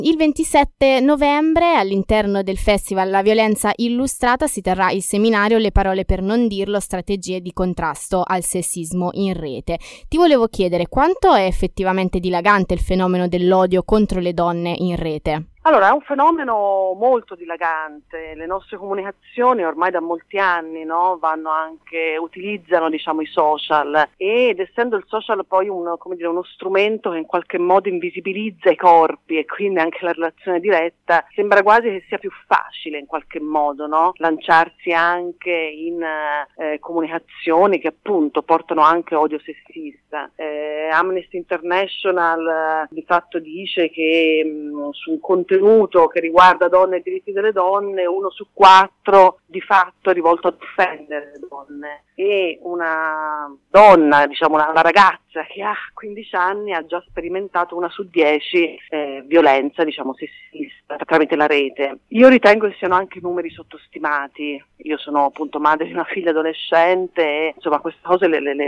Il 27 novembre all'interno del festival La Violenza Illustrata si terrà il seminario Le parole per non dirlo, strategie di contrasto al sessismo in rete. Ti volevo chiedere quanto è effettivamente dilagante il fenomeno dell'odio contro le donne in rete? Allora, è un fenomeno molto dilagante. Le nostre comunicazioni ormai da molti anni, no, utilizzano, diciamo, i social, ed essendo il social poi uno strumento che in qualche modo invisibilizza i corpi e quindi anche la relazione diretta, sembra quasi che sia più facile in qualche modo, no, lanciarsi anche in comunicazioni che appunto portano anche odio sessista. Amnesty International di fatto dice che su un contenuto che riguarda donne e diritti delle donne, 1 su 4 di fatto è rivolto ad offendere le donne, e una donna, diciamo una ragazza che ha 15 anni ha già sperimentato 1 su 10 violenza, diciamo, sessista tramite la rete. Io ritengo che siano anche numeri sottostimati. Io sono appunto madre di una figlia adolescente e insomma queste cose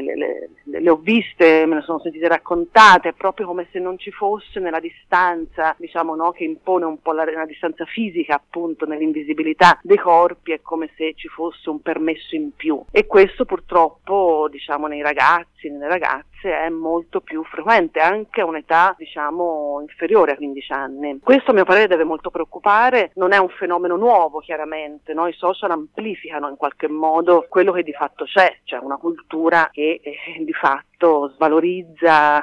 le ho viste, me le sono sentite raccontate, è proprio come se non ci fosse nella distanza, diciamo, no, che impone un po' la distanza fisica, appunto, nell'invisibilità dei corpi, è come se ci fosse un permesso in più, e questo purtroppo, diciamo, nei ragazzi, nelle ragazze è molto più frequente, anche a un'età, diciamo, inferiore a 15 anni. Questo a mio parere deve molto preoccupare. Non è un fenomeno nuovo, chiaramente, no? I social amplificano in qualche modo quello che di fatto c'è, cioè una cultura che di fatto svalorizza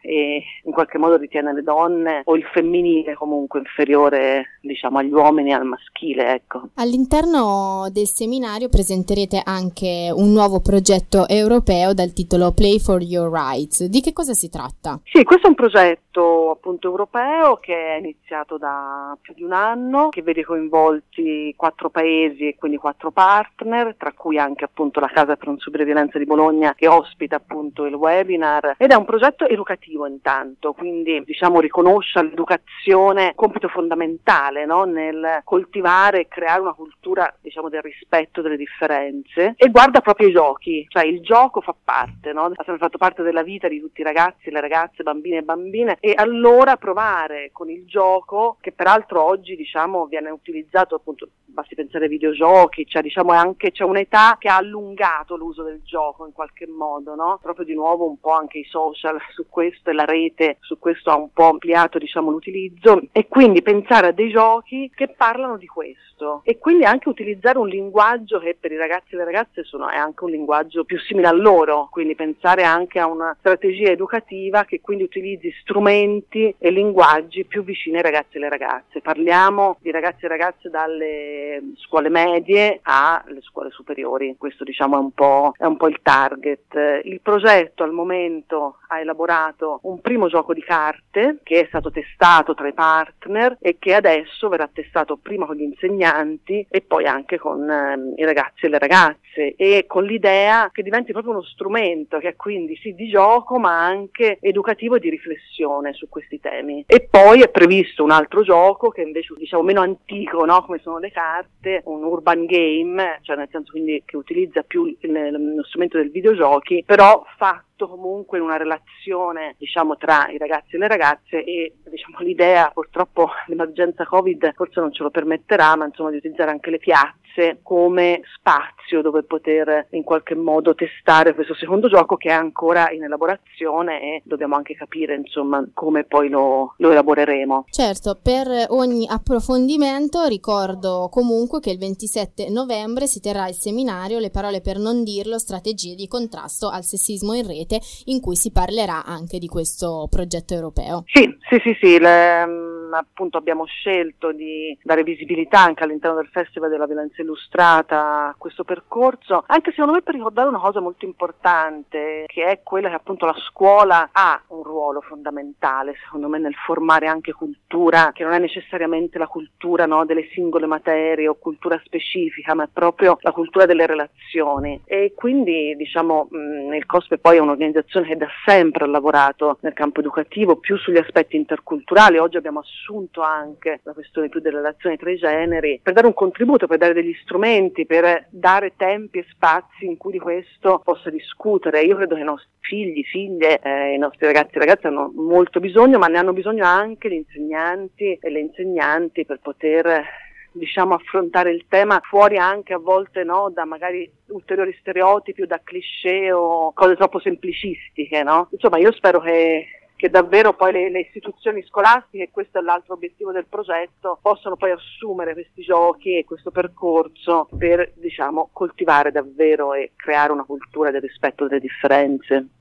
e in qualche modo ritiene le donne o il femminile comunque inferiore, diciamo, agli uomini e al maschile, ecco. All'interno del seminario presenterete anche un nuovo progetto europeo dal titolo Play for Your Rights. Di che cosa si tratta? Sì, questo è un progetto appunto europeo che è iniziato da più di un anno, che vede coinvolti 4 paesi e quindi 4 partner, tra cui anche appunto la Casa per non subire violenza di Bologna, che ospita appunto il webinar, ed è un progetto educativo intanto, quindi diciamo riconosce all'educazione compito fondamentale, no? Nel coltivare e creare una cultura, diciamo, del rispetto delle differenze, e guarda proprio i giochi, cioè il gioco fa parte, no? Ha sempre fatto parte della vita di tutti i ragazzi, le ragazze, bambini e bambine, e allora provare con il gioco, che peraltro oggi, diciamo, viene utilizzato, appunto, basti pensare ai videogiochi, cioè diciamo c'è un'età che ha allungato l'uso del gioco in qualche modo, no? Proprio di nuovo un po' anche i social su questo e la rete su questo ha un po' ampliato, diciamo, l'utilizzo, e quindi pensare a dei giochi che parlano di questo, e quindi anche utilizzare un linguaggio che per i ragazzi e le ragazze è anche un linguaggio più simile a loro, quindi pensare anche a una strategia educativa che quindi utilizzi strumenti e linguaggi più vicini ai ragazzi e alle ragazze. Parliamo di ragazzi e ragazze dalle scuole medie alle scuole superiori, questo, diciamo, è un po' il target. Il progetto al momento ha elaborato un primo gioco di carte che è stato testato tra i partner e che adesso verrà testato prima con gli insegnanti e poi anche con i ragazzi e le ragazze, e con l'idea che diventi proprio uno strumento che è quindi sì di gioco ma anche educativo e di riflessione su questi temi. E poi è previsto un altro gioco che invece, diciamo, meno antico, no? Come sono le carte, un urban game, cioè nel senso quindi che utilizza più lo strumento del videogiochi, però fatto comunque in una relazione, diciamo, tra i ragazzi e le ragazze, e diciamo l'idea, purtroppo l'emergenza Covid forse non ce lo permetterà, ma insomma di utilizzare anche le piazze come spazio dove poter in qualche modo testare questo secondo gioco che è ancora in elaborazione, e dobbiamo anche capire insomma come poi lo elaboreremo. Certo, per ogni approfondimento ricordo comunque che il 27 novembre si terrà il seminario Le parole per non dirlo, strategie di contrasto al sessismo in rete, in cui si parlerà anche di questo progetto europeo. Sì, appunto abbiamo scelto di dare visibilità anche all'interno del Festival della Violenza Illustrata a questo percorso, anche secondo me per ricordare una cosa molto importante, che è quella che appunto la scuola ha un ruolo fondamentale, secondo me, nel formare anche cultura, che non è necessariamente la cultura, no, delle singole materie o cultura specifica, ma è proprio la cultura delle relazioni. E quindi, diciamo, il COSPE poi è un'organizzazione che da sempre ha lavorato nel campo educativo, più sugli aspetti interculturali. Oggi abbiamo assunto riassunto anche la questione più delle relazioni tra i generi, per dare un contributo, per dare degli strumenti, per dare tempi e spazi in cui di questo possa discutere. Io credo che i nostri figli, figlie, i nostri ragazzi e ragazze hanno molto bisogno, ma ne hanno bisogno anche gli insegnanti e le insegnanti per poter affrontare il tema fuori anche a volte da magari ulteriori stereotipi o da cliché o cose troppo semplicistiche, no? Insomma, io spero che davvero poi le istituzioni scolastiche, e questo è l'altro obiettivo del progetto, possano poi assumere questi giochi e questo percorso per coltivare davvero e creare una cultura del rispetto delle differenze.